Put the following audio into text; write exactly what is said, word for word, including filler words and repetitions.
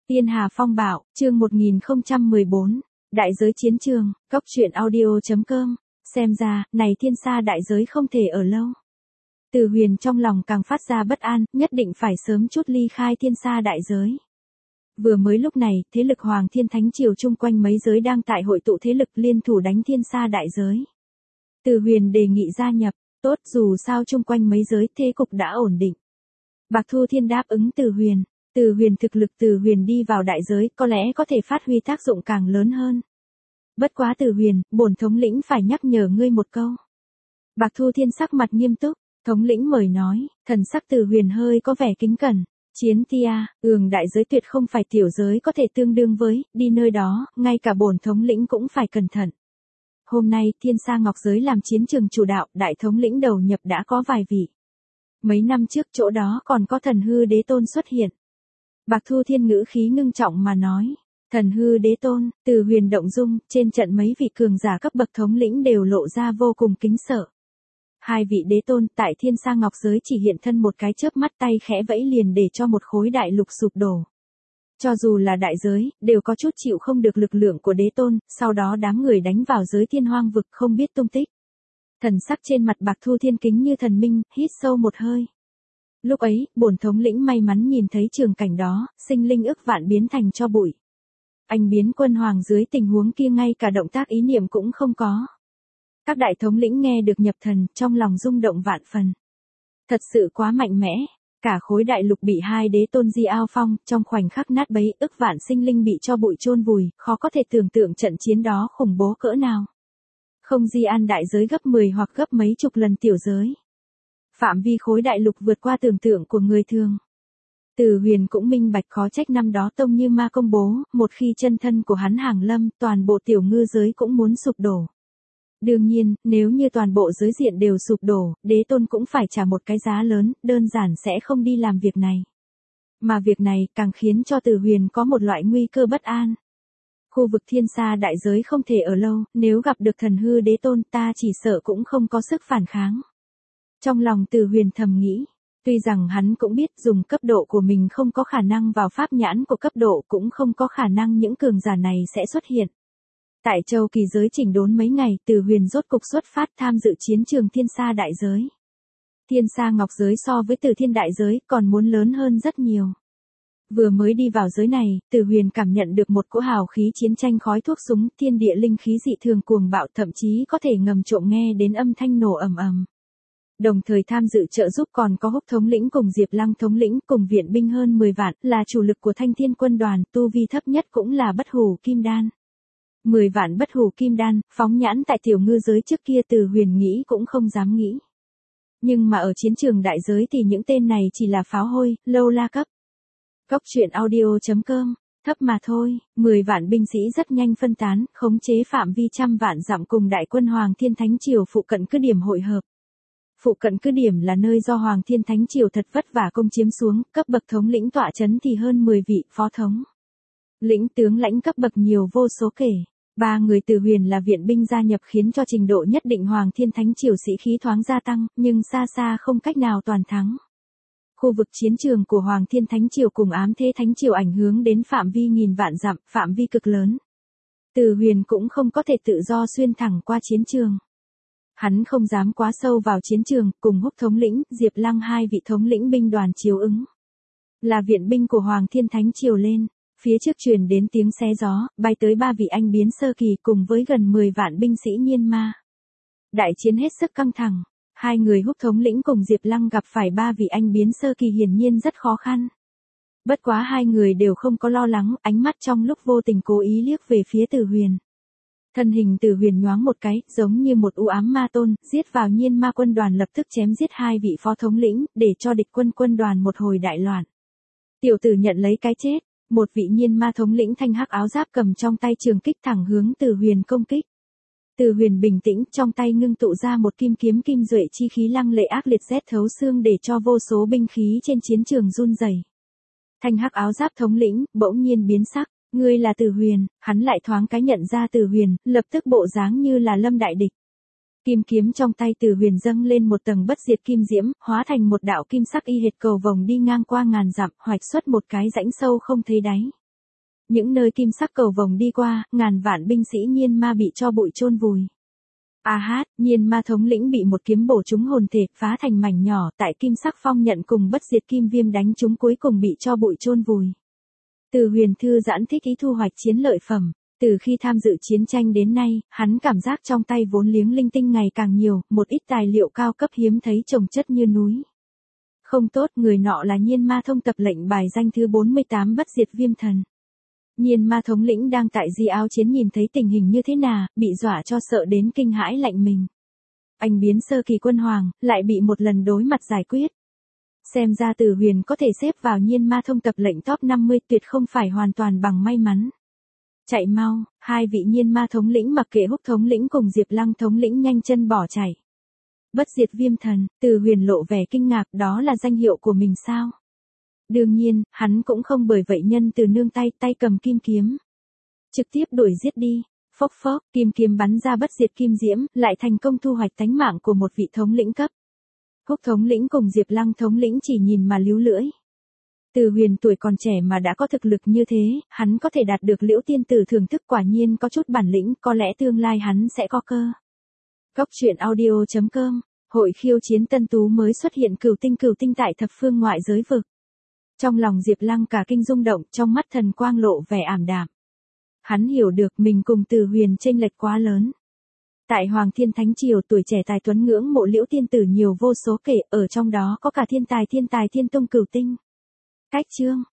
Tiên Hà Phong Bạo, chương một nghìn không trăm mười bốn, Đại giới chiến trường, Cốc truyện audio chấm com, xem ra, này thiên sa đại giới không thể ở lâu. Từ Huyền trong lòng càng phát ra bất an, nhất định phải sớm chút ly khai thiên sa đại giới. Vừa mới lúc này, thế lực Hoàng Thiên Thánh Triều chung quanh mấy giới đang tại hội tụ thế lực liên thủ đánh thiên sa đại giới. Từ Huyền đề nghị gia nhập, tốt dù sao chung quanh mấy giới thế cục đã ổn định. Bạc Thu Thiên đáp ứng Từ Huyền. Từ Huyền thực lực Từ Huyền đi vào đại giới có lẽ có thể phát huy tác dụng càng lớn hơn. Bất quá Từ Huyền, bổn thống lĩnh phải nhắc nhở ngươi một câu. Bạc Thu Thiên sắc mặt nghiêm túc, thống lĩnh mời nói, thần sắc Từ Huyền hơi có vẻ kính cẩn. Chiến tia, ường đại giới tuyệt không phải tiểu giới có thể tương đương với, đi nơi đó, ngay cả bổn thống lĩnh cũng phải cẩn thận. Hôm nay thiên sa ngọc giới làm chiến trường chủ đạo, đại thống lĩnh đầu nhập đã có vài vị. Mấy năm trước chỗ đó còn có thần hư đế tôn xuất hiện. Bạc Thu Thiên ngữ khí ngưng trọng mà nói, thần hư đế tôn, Từ Huyền động dung, trên trận mấy vị cường giả cấp bậc thống lĩnh đều lộ ra vô cùng kính sợ. Hai vị đế tôn tại thiên sa ngọc giới chỉ hiện thân một cái chớp mắt tay khẽ vẫy liền để cho một khối đại lục sụp đổ. Cho dù là đại giới, đều có chút chịu không được lực lượng của đế tôn, sau đó đám người đánh vào giới thiên hoang vực không biết tung tích. Thần sắc trên mặt Bạc Thu Thiên kính như thần minh, hít sâu một hơi. Lúc ấy, bổn thống lĩnh may mắn nhìn thấy trường cảnh đó, sinh linh ức vạn biến thành cho bụi. Anh biến quân hoàng dưới tình huống kia ngay cả động tác ý niệm cũng không có. Các đại thống lĩnh nghe được nhập thần, trong lòng rung động vạn phần. Thật sự quá mạnh mẽ, cả khối đại lục bị hai đế tôn di ao phong, trong khoảnh khắc nát bấy, ức vạn sinh linh bị cho bụi chôn vùi, khó có thể tưởng tượng trận chiến đó khủng bố cỡ nào. Không di an đại giới gấp mười hoặc gấp mấy chục lần tiểu giới. Phạm vi khối đại lục vượt qua tưởng tượng của người thường. Từ Huyền cũng minh bạch khó trách năm đó Tông Như Ma công bố, một khi chân thân của hắn hàng lâm, toàn bộ tiểu ngư giới cũng muốn sụp đổ. Đương nhiên, nếu như toàn bộ giới diện đều sụp đổ, đế tôn cũng phải trả một cái giá lớn, đơn giản sẽ không đi làm việc này. Mà việc này càng khiến cho Từ Huyền có một loại nguy cơ bất an. Khu vực thiên sa đại giới không thể ở lâu, nếu gặp được thần hư đế tôn ta chỉ sợ cũng không có sức phản kháng. Trong lòng Từ Huyền thầm nghĩ, tuy rằng hắn cũng biết dùng cấp độ của mình không có khả năng vào pháp nhãn của cấp độ cũng không có khả năng những cường giả này sẽ xuất hiện. Tại châu kỳ giới chỉnh đốn mấy ngày, Từ Huyền rốt cục xuất phát tham dự chiến trường thiên sa đại giới. Thiên sa ngọc giới so với Từ Thiên đại giới còn muốn lớn hơn rất nhiều. Vừa mới đi vào giới này, Từ Huyền cảm nhận được một cỗ hào khí chiến tranh khói thuốc súng, thiên địa linh khí dị thường cuồng bạo, thậm chí có thể ngầm trộm nghe đến âm thanh nổ ầm ầm. Đồng thời tham dự trợ giúp còn có Húc thống lĩnh cùng Diệp Lăng thống lĩnh cùng viện binh hơn mười vạn, là chủ lực của Thanh Thiên quân đoàn, tu vi thấp nhất cũng là bất hủ kim đan. mười vạn bất hủ kim đan, phóng nhãn tại tiểu ngư giới trước kia Từ Huyền nghĩ cũng không dám nghĩ. Nhưng mà ở chiến trường đại giới thì những tên này chỉ là pháo hôi, lâu la cấp. Cốc truyện audio chấm com, thấp mà thôi, mười vạn binh sĩ rất nhanh phân tán, khống chế phạm vi trăm vạn dặm cùng đại quân Hoàng Thiên Thánh Triều phụ cận cứ điểm hội hợp. Phụ cận cứ điểm là nơi do Hoàng Thiên Thánh Triều thật vất vả công chiếm xuống, cấp bậc thống lĩnh tọa chấn thì hơn mười vị phó thống. Lĩnh tướng lãnh cấp bậc nhiều vô số kể. Ba người Từ Huyền là viện binh gia nhập khiến cho trình độ nhất định Hoàng Thiên Thánh Triều sĩ khí thoáng gia tăng, nhưng xa xa không cách nào toàn thắng. Khu vực chiến trường của Hoàng Thiên Thánh Triều cùng Ám Thế Thánh Triều ảnh hưởng đến phạm vi nghìn vạn dặm, phạm vi cực lớn. Từ Huyền cũng không có thể tự do xuyên thẳng qua chiến trường. Hắn không dám quá sâu vào chiến trường, cùng Húc thống lĩnh, Diệp Lăng hai vị thống lĩnh binh đoàn chiếu ứng. Là viện binh của Hoàng Thiên Thánh Triều lên, phía trước truyền đến tiếng xé gió, bay tới ba vị anh biến sơ kỳ cùng với gần mười vạn binh sĩ nhiên ma. Đại chiến hết sức căng thẳng, hai người Húc thống lĩnh cùng Diệp Lăng gặp phải ba vị anh biến sơ kỳ hiển nhiên rất khó khăn. Bất quá hai người đều không có lo lắng, ánh mắt trong lúc vô tình cố ý liếc về phía Từ Huyền. Thân hình Từ Huyền nhoáng một cái, giống như một u ám ma tôn, giết vào nhiên ma quân đoàn lập tức chém giết hai vị phó thống lĩnh, để cho địch quân quân đoàn một hồi đại loạn. Tiểu tử nhận lấy cái chết, một vị nhiên ma thống lĩnh thanh hắc áo giáp cầm trong tay trường kích thẳng hướng Từ Huyền công kích. Từ Huyền bình tĩnh, trong tay ngưng tụ ra một kim kiếm kim duệ chi khí lăng lệ ác liệt rét thấu xương để cho vô số binh khí trên chiến trường run rẩy. Thanh hắc áo giáp thống lĩnh bỗng nhiên biến sắc. Ngươi là Từ Huyền, hắn lại thoáng cái nhận ra Từ Huyền, lập tức bộ dáng như là lâm đại địch. Kim kiếm trong tay Từ Huyền dâng lên một tầng bất diệt kim diễm, hóa thành một đạo kim sắc y hệt cầu vồng đi ngang qua ngàn dặm, hoạch xuất một cái rãnh sâu không thấy đáy. Những nơi kim sắc cầu vồng đi qua, ngàn vạn binh sĩ Nhiên Ma bị cho bụi chôn vùi. A hát, Nhiên Ma thống lĩnh bị một kiếm bổ trúng hồn thể, phá thành mảnh nhỏ, tại kim sắc phong nhận cùng bất diệt kim viêm đánh chúng cuối cùng bị cho bụi chôn vùi. Từ Huyền thư giãn thích ý thu hoạch chiến lợi phẩm. Từ khi tham dự chiến tranh đến nay, hắn cảm giác trong tay vốn liếng linh tinh ngày càng nhiều, một ít tài liệu cao cấp hiếm thấy chồng chất như núi. Không tốt, người nọ là Nhiên Ma thông tập lệnh bài danh thứ bốn mươi tám bất diệt viêm thần. Nhiên Ma thống lĩnh đang tại di áo chiến nhìn thấy tình hình như thế nào, bị dọa cho sợ đến kinh hãi lạnh mình. Anh biến sơ kỳ quân hoàng, lại bị một lần đối mặt giải quyết. Xem ra Từ Huyền có thể xếp vào Nhiên Ma thông tập lệnh top năm mươi, tuyệt không phải hoàn toàn bằng may mắn. Chạy mau, hai vị Nhiên Ma thống lĩnh mặc kệ Húc thống lĩnh cùng Diệp Lăng thống lĩnh nhanh chân bỏ chạy. Bất diệt viêm thần, Từ Huyền lộ vẻ kinh ngạc, đó là danh hiệu của mình sao? Đương nhiên, hắn cũng không bởi vậy nhân từ nương tay, tay cầm kim kiếm. Trực tiếp đuổi giết đi, phốc phốc, kim kiếm bắn ra bất diệt kim diễm, lại thành công thu hoạch tánh mạng của một vị thống lĩnh cấp. Húc thống lĩnh cùng Diệp Lăng thống lĩnh chỉ nhìn mà líu lưỡi. Từ Huyền tuổi còn trẻ mà đã có thực lực như thế, hắn có thể đạt được Liễu tiên tử thưởng thức, quả nhiên có chút bản lĩnh, có lẽ tương lai hắn sẽ có cơ. Góc truyện audio chấm com, hội khiêu chiến tân tú mới xuất hiện cửu tinh cửu tinh tại thập phương ngoại giới vực. Trong lòng Diệp Lăng cả kinh rung động, trong mắt thần quang lộ vẻ ảm đạm. Hắn hiểu được mình cùng Từ Huyền chênh lệch quá lớn. Tại Hoàng Thiên Thánh Triều, tuổi trẻ tài tuấn ngưỡng mộ Liễu tiên tử nhiều vô số kể, ở trong đó có cả thiên tài thiên tài thiên tông cửu tinh. Cách chương